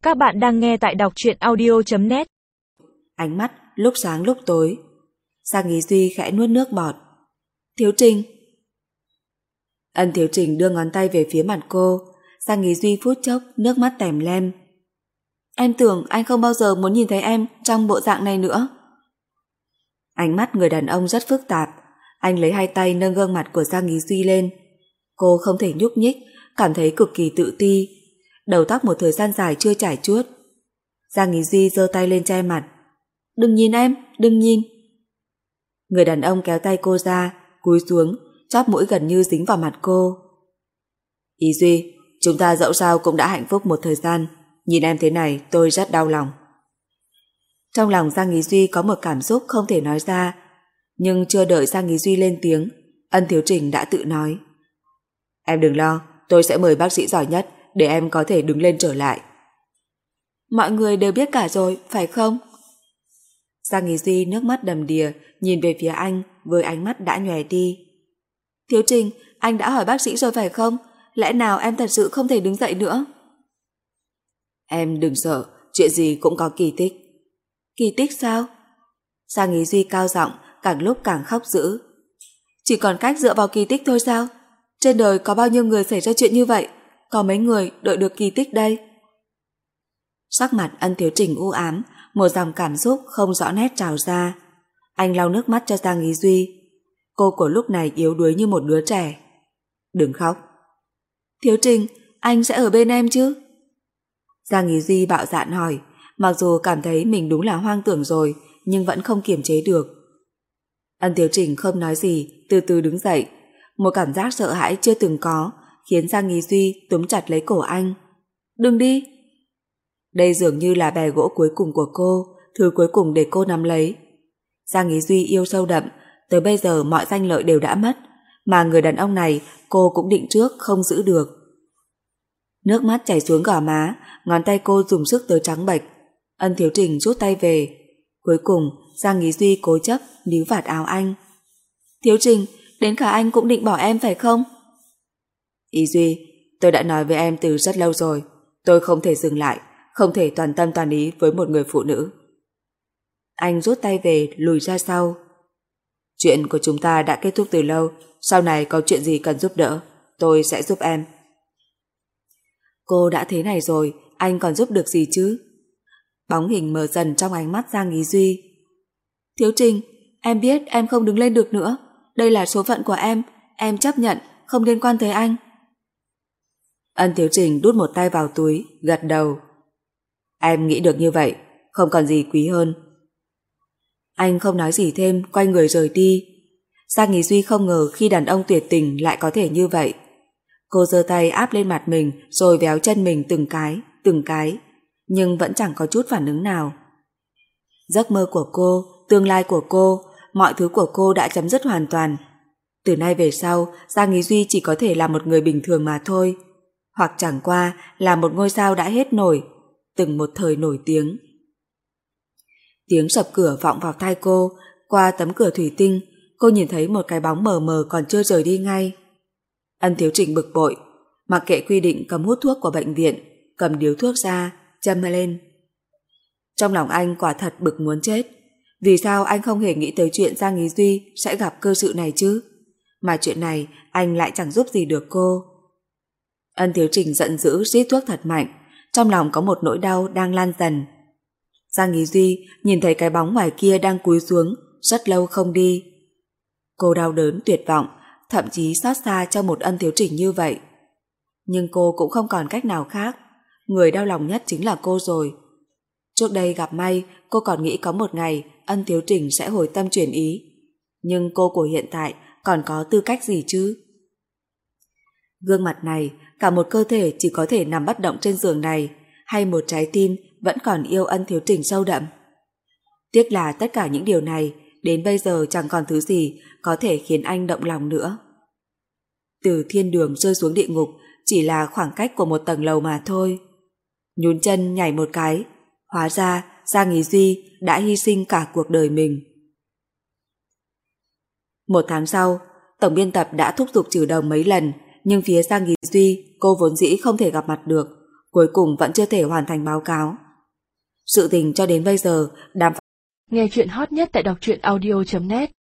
Các bạn đang nghe tại đọc truyện audio.net. Ánh mắt lúc sáng lúc tối. Giang Ý Duy khẽ nuốt nước bọt. Thiếu Trình. Ân Thiếu Trình đưa ngón tay về phía mặt cô. Giang Ý Duy phút chốc nước mắt tèm lem. Em tưởng anh không bao giờ muốn nhìn thấy em trong bộ dạng này nữa. Ánh mắt người đàn ông rất phức tạp. Anh lấy hai tay nâng gương mặt của Giang Ý Duy lên. Cô không thể nhúc nhích, cảm thấy cực kỳ tự ti. Đầu tóc một thời gian dài chưa chải chuốt. Giang Ý Duy giơ tay lên che mặt. Đừng nhìn em, đừng nhìn. Người đàn ông kéo tay cô ra, cúi xuống, chóp mũi gần như dính vào mặt cô. Ý Duy, chúng ta dẫu sao cũng đã hạnh phúc một thời gian. Nhìn em thế này tôi rất đau lòng. Trong lòng Giang Ý Duy có một cảm xúc không thể nói ra. Nhưng chưa đợi Giang Ý Duy lên tiếng, Ân Thiếu Trình đã tự nói. Em đừng lo, tôi sẽ mời bác sĩ giỏi nhất để em có thể đứng lên trở lại. Mọi người đều biết cả rồi, phải không? Giang Ý Duy nước mắt đầm đìa nhìn về phía anh với ánh mắt đã nhòe đi. Thiếu Trình, anh đã hỏi bác sĩ rồi phải không? Lẽ nào em thật sự không thể đứng dậy nữa? Em đừng sợ, chuyện gì cũng có kỳ tích. Kỳ tích sao? Giang Ý Duy cao giọng, càng lúc càng khóc dữ. Chỉ còn cách dựa vào kỳ tích thôi sao? Trên đời có bao nhiêu người xảy ra chuyện như vậy? Có mấy người đợi được kỳ tích đây? Sắc mặt Ân Thiếu Trình u ám, một dòng cảm xúc không rõ nét trào ra. Anh lau nước mắt cho Giang Ý Duy. Cô của lúc này yếu đuối như một đứa trẻ. Đừng khóc. Thiếu Trình, anh sẽ ở bên em chứ? Giang Ý Duy bạo dạn hỏi, mặc dù cảm thấy mình đúng là hoang tưởng rồi, nhưng vẫn không kiềm chế được. Ân Thiếu Trình không nói gì, từ từ đứng dậy. Một cảm giác sợ hãi chưa từng có khiến Giang Ý Duy túm chặt lấy cổ anh. Đừng đi. Đây dường như là bè gỗ cuối cùng của cô, thứ cuối cùng để cô nắm lấy. Giang Ý Duy yêu sâu đậm, tới bây giờ mọi danh lợi đều đã mất, mà người đàn ông này cô cũng định trước không giữ được. Nước mắt chảy xuống gò má, ngón tay cô dùng sức tới trắng bệch. Ân Thiếu Trình rút tay về. Cuối cùng Giang Ý Duy cố chấp níu vạt áo anh. Thiếu Trình, đến cả anh cũng định bỏ em phải không? Ý Duy, tôi đã nói với em từ rất lâu rồi, tôi không thể dừng lại, không thể toàn tâm toàn ý với một người phụ nữ. Anh rút tay về, lùi ra sau. Chuyện của chúng ta đã kết thúc từ lâu, sau này có chuyện gì cần giúp đỡ, tôi sẽ giúp em. Cô đã thế này rồi, anh còn giúp được gì chứ? Bóng hình mờ dần trong ánh mắt Giang Ý Duy. Thiếu Trình, em biết em không đứng lên được nữa, đây là số phận của em chấp nhận, không liên quan tới anh. Ân Thiếu Trình đút một tay vào túi, gật đầu. Em nghĩ được như vậy, không còn gì quý hơn. Anh không nói gì thêm, quay người rời đi. Giang Ý Duy không ngờ khi đàn ông tuyệt tình lại có thể như vậy. Cô giơ tay áp lên mặt mình rồi véo chân mình từng cái, nhưng vẫn chẳng có chút phản ứng nào. Giấc mơ của cô, tương lai của cô, mọi thứ của cô đã chấm dứt hoàn toàn. Từ nay về sau, Giang Ý Duy chỉ có thể là một người bình thường mà thôi, hoặc chẳng qua là một ngôi sao đã hết nổi, từng một thời nổi tiếng. Tiếng sập cửa vọng vào tai cô, qua tấm cửa thủy tinh, cô nhìn thấy một cái bóng mờ mờ còn chưa rời đi ngay. Ân Thiếu Trình bực bội, mặc kệ quy định cấm hút thuốc của bệnh viện, cầm điếu thuốc ra, châm lên. Trong lòng anh quả thật bực muốn chết. Vì sao anh không hề nghĩ tới chuyện Giang Ý Duy sẽ gặp cơ sự này chứ? Mà chuyện này anh lại chẳng giúp gì được cô. Ân Thiếu Trình giận dữ rít thuốc thật mạnh, trong lòng có một nỗi đau đang lan dần. Giang Ý Duy nhìn thấy cái bóng ngoài kia đang cúi xuống, rất lâu không đi. Cô đau đớn tuyệt vọng, thậm chí xót xa cho một Ân Thiếu Trình như vậy. Nhưng cô cũng không còn cách nào khác, người đau lòng nhất chính là cô rồi. Trước đây gặp may, cô còn nghĩ có một ngày Ân Thiếu Trình sẽ hồi tâm chuyển ý. Nhưng cô của hiện tại còn có tư cách gì chứ? Gương mặt này, cả một cơ thể chỉ có thể nằm bất động trên giường này, hay một trái tim vẫn còn yêu Ân Thiếu Trình sâu đậm. Tiếc là tất cả những điều này đến bây giờ chẳng còn thứ gì có thể khiến anh động lòng nữa. Từ thiên đường rơi xuống địa ngục chỉ là khoảng cách của một tầng lầu mà thôi. Nhún chân nhảy một cái, hóa ra Giang Ý Duy đã hy sinh cả cuộc đời mình. Một tháng sau, tổng biên tập đã thúc giục trừ đồng mấy lần, nhưng phía Giang Ý Duy cô vốn dĩ không thể gặp mặt được, cuối cùng vẫn chưa thể hoàn thành báo cáo. Sự tình cho đến bây giờ, Nghe chuyện hot nhất tại đọc truyện audio.net